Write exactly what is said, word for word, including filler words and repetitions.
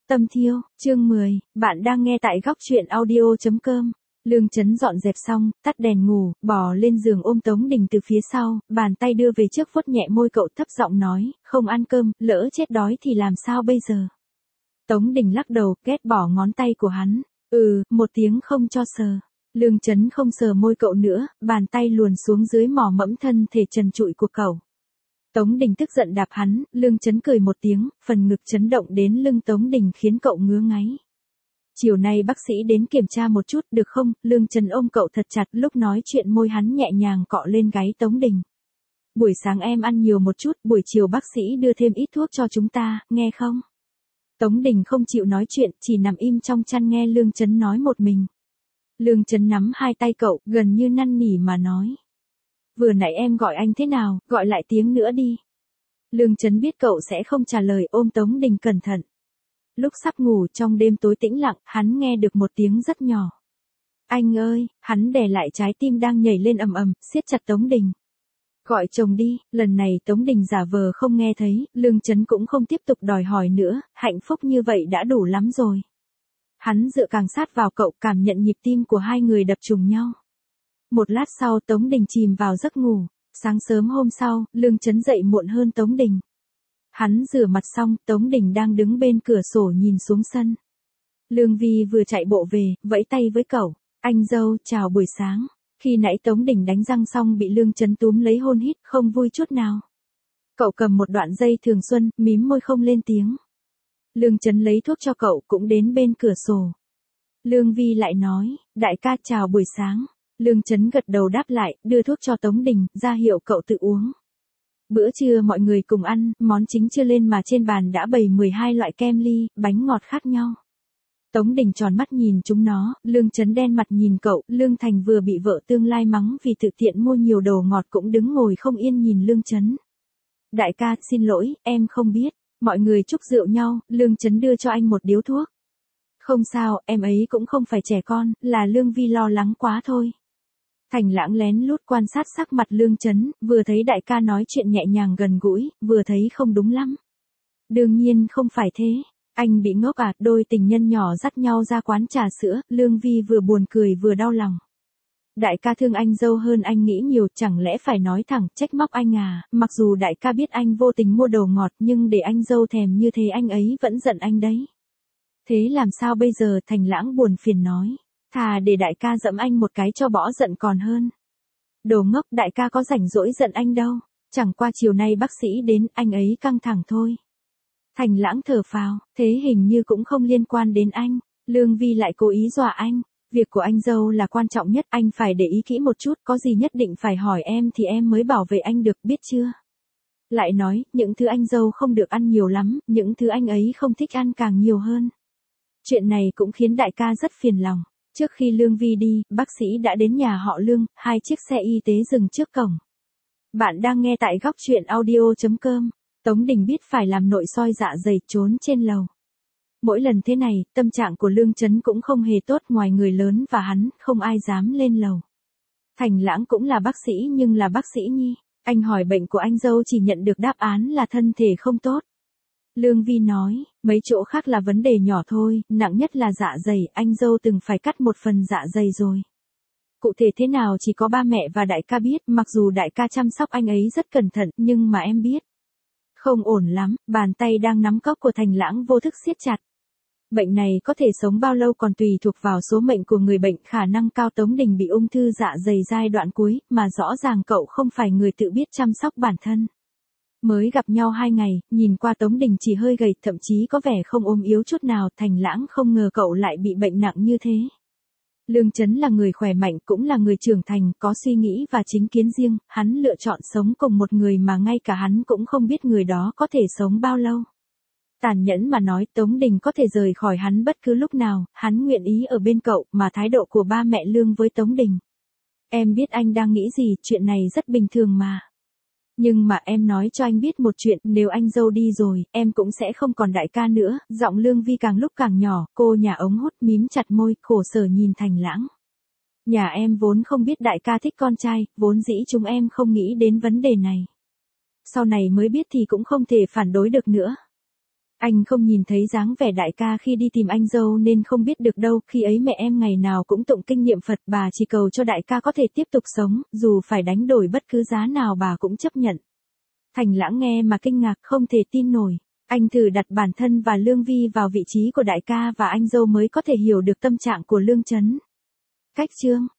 Tâm thiêu, chương mười, bạn đang nghe tại góc truyện audio chấm com. Lương Chấn dọn dẹp xong, tắt đèn ngủ, bò lên giường ôm Tống Đình từ phía sau, bàn tay đưa về trước vuốt nhẹ môi cậu thấp giọng nói, không ăn cơm, lỡ chết đói thì làm sao bây giờ. Tống Đình lắc đầu, ghét bỏ ngón tay của hắn, ừ, một tiếng không cho sờ. Lương Chấn không sờ môi cậu nữa, bàn tay luồn xuống dưới mỏ mẫm thân thể trần trụi của cậu. Tống Đình tức giận đạp hắn, Lương Chấn cười một tiếng, phần ngực chấn động đến lưng Tống Đình khiến cậu ngứa ngáy. Chiều nay bác sĩ đến kiểm tra một chút, được không? Lương Chấn ôm cậu thật chặt, lúc nói chuyện môi hắn nhẹ nhàng cọ lên gáy Tống Đình. Buổi sáng em ăn nhiều một chút, buổi chiều bác sĩ đưa thêm ít thuốc cho chúng ta, nghe không? Tống Đình không chịu nói chuyện, chỉ nằm im trong chăn nghe Lương Chấn nói một mình. Lương Chấn nắm hai tay cậu, gần như năn nỉ mà nói. Vừa nãy em gọi anh thế nào, gọi lại tiếng nữa đi. Lương Chấn biết cậu sẽ không trả lời, ôm Tống Đình cẩn thận. Lúc sắp ngủ trong đêm tối tĩnh lặng, hắn nghe được một tiếng rất nhỏ. Anh ơi, hắn đè lại trái tim đang nhảy lên ầm ầm, siết chặt Tống Đình. Gọi chồng đi, lần này Tống Đình giả vờ không nghe thấy, Lương Chấn cũng không tiếp tục đòi hỏi nữa, hạnh phúc như vậy đã đủ lắm rồi. Hắn dựa càng sát vào cậu, cảm nhận nhịp tim của hai người đập trùng nhau. Một lát sau Tống Đình chìm vào giấc ngủ, sáng sớm hôm sau, Lương Chấn dậy muộn hơn Tống Đình. Hắn rửa mặt xong, Tống Đình đang đứng bên cửa sổ nhìn xuống sân. Lương Vi vừa chạy bộ về, vẫy tay với cậu, anh dâu, chào buổi sáng. Khi nãy Tống Đình đánh răng xong bị Lương Chấn túm lấy hôn hít, không vui chút nào. Cậu cầm một đoạn dây thường xuân, mím môi không lên tiếng. Lương Chấn lấy thuốc cho cậu, cũng đến bên cửa sổ. Lương Vi lại nói, đại ca chào buổi sáng. Lương Chấn gật đầu đáp lại, đưa thuốc cho Tống Đình, ra hiệu cậu tự uống. Bữa trưa mọi người cùng ăn, món chính chưa lên mà trên bàn đã bày mười hai loại kem ly, bánh ngọt khác nhau. Tống Đình tròn mắt nhìn chúng nó, Lương Chấn đen mặt nhìn cậu, Lương Thành vừa bị vợ tương lai mắng vì tự tiện mua nhiều đồ ngọt cũng đứng ngồi không yên nhìn Lương Chấn. Đại ca, xin lỗi, em không biết. Mọi người chúc rượu nhau, Lương Chấn đưa cho anh một điếu thuốc. Không sao, em ấy cũng không phải trẻ con, là Lương Vi lo lắng quá thôi. Thành Lãng lén lút quan sát sắc mặt Lương Chấn, vừa thấy đại ca nói chuyện nhẹ nhàng gần gũi, vừa thấy không đúng lắm. Đương nhiên không phải thế, anh bị ngốc à, đôi tình nhân nhỏ dắt nhau ra quán trà sữa, Lương Vi vừa buồn cười vừa đau lòng. Đại ca thương anh dâu hơn anh nghĩ nhiều, chẳng lẽ phải nói thẳng, trách móc anh à, mặc dù đại ca biết anh vô tình mua đồ ngọt nhưng để anh dâu thèm như thế anh ấy vẫn giận anh đấy. Thế làm sao bây giờ, Thành Lãng buồn phiền nói. Thà để đại ca dẫm anh một cái cho bỏ giận còn hơn. Đồ ngốc, đại ca có rảnh rỗi giận anh đâu. Chẳng qua chiều nay bác sĩ đến, anh ấy căng thẳng thôi. Thành Lãng thở phào, thế hình như cũng không liên quan đến anh. Lương Vi lại cố ý dọa anh. Việc của anh dâu là quan trọng nhất, anh phải để ý kỹ một chút, có gì nhất định phải hỏi em thì em mới bảo vệ anh được, biết chưa? Lại nói, những thứ anh dâu không được ăn nhiều lắm, những thứ anh ấy không thích ăn càng nhiều hơn. Chuyện này cũng khiến đại ca rất phiền lòng. Trước khi Lương Vi đi, bác sĩ đã đến nhà họ Lương, hai chiếc xe y tế dừng trước cổng. Bạn đang nghe tại góc truyện audio chấm com. Tống Đình biết phải làm nội soi dạ dày, trốn trên lầu. Mỗi lần thế này, tâm trạng của Lương Chấn cũng không hề tốt, ngoài người lớn và hắn, không ai dám lên lầu. Thành Lãng cũng là bác sĩ nhưng là bác sĩ nhi. Anh hỏi bệnh của anh dâu chỉ nhận được đáp án là thân thể không tốt. Lương Vi nói, mấy chỗ khác là vấn đề nhỏ thôi, nặng nhất là dạ dày, anh dâu từng phải cắt một phần dạ dày rồi. Cụ thể thế nào chỉ có ba mẹ và đại ca biết, mặc dù đại ca chăm sóc anh ấy rất cẩn thận, nhưng mà em biết. Không ổn lắm, bàn tay đang nắm cốc của Thành Lãng vô thức siết chặt. Bệnh này có thể sống bao lâu còn tùy thuộc vào số mệnh của người bệnh, khả năng cao Tống Đình bị ung thư dạ dày giai đoạn cuối, mà rõ ràng cậu không phải người tự biết chăm sóc bản thân. Mới gặp nhau hai ngày, nhìn qua Tống Đình chỉ hơi gầy, thậm chí có vẻ không ốm yếu chút nào, Thành Lãng không ngờ cậu lại bị bệnh nặng như thế. Lương Chấn là người khỏe mạnh, cũng là người trưởng thành, có suy nghĩ và chính kiến riêng, hắn lựa chọn sống cùng một người mà ngay cả hắn cũng không biết người đó có thể sống bao lâu. Tàn nhẫn mà nói, Tống Đình có thể rời khỏi hắn bất cứ lúc nào, hắn nguyện ý ở bên cậu, mà thái độ của ba mẹ Lương với Tống Đình. Em biết anh đang nghĩ gì, chuyện này rất bình thường mà. Nhưng mà em nói cho anh biết một chuyện, nếu anh dâu đi rồi, em cũng sẽ không còn đại ca nữa. Giọng Lương Vi càng lúc càng nhỏ, cô nhà ống hút mím chặt môi, khổ sở nhìn Thành Lãng. Nhà em vốn không biết đại ca thích con trai, vốn dĩ chúng em không nghĩ đến vấn đề này. Sau này mới biết thì cũng không thể phản đối được nữa. Anh không nhìn thấy dáng vẻ đại ca khi đi tìm anh dâu nên không biết được đâu, khi ấy mẹ em ngày nào cũng tụng kinh niệm Phật, bà chỉ cầu cho đại ca có thể tiếp tục sống, dù phải đánh đổi bất cứ giá nào bà cũng chấp nhận. Thành Lãng nghe mà kinh ngạc không thể tin nổi. Anh thử đặt bản thân và Lương Vi vào vị trí của đại ca và anh dâu mới có thể hiểu được tâm trạng của Lương Chấn. Cách chương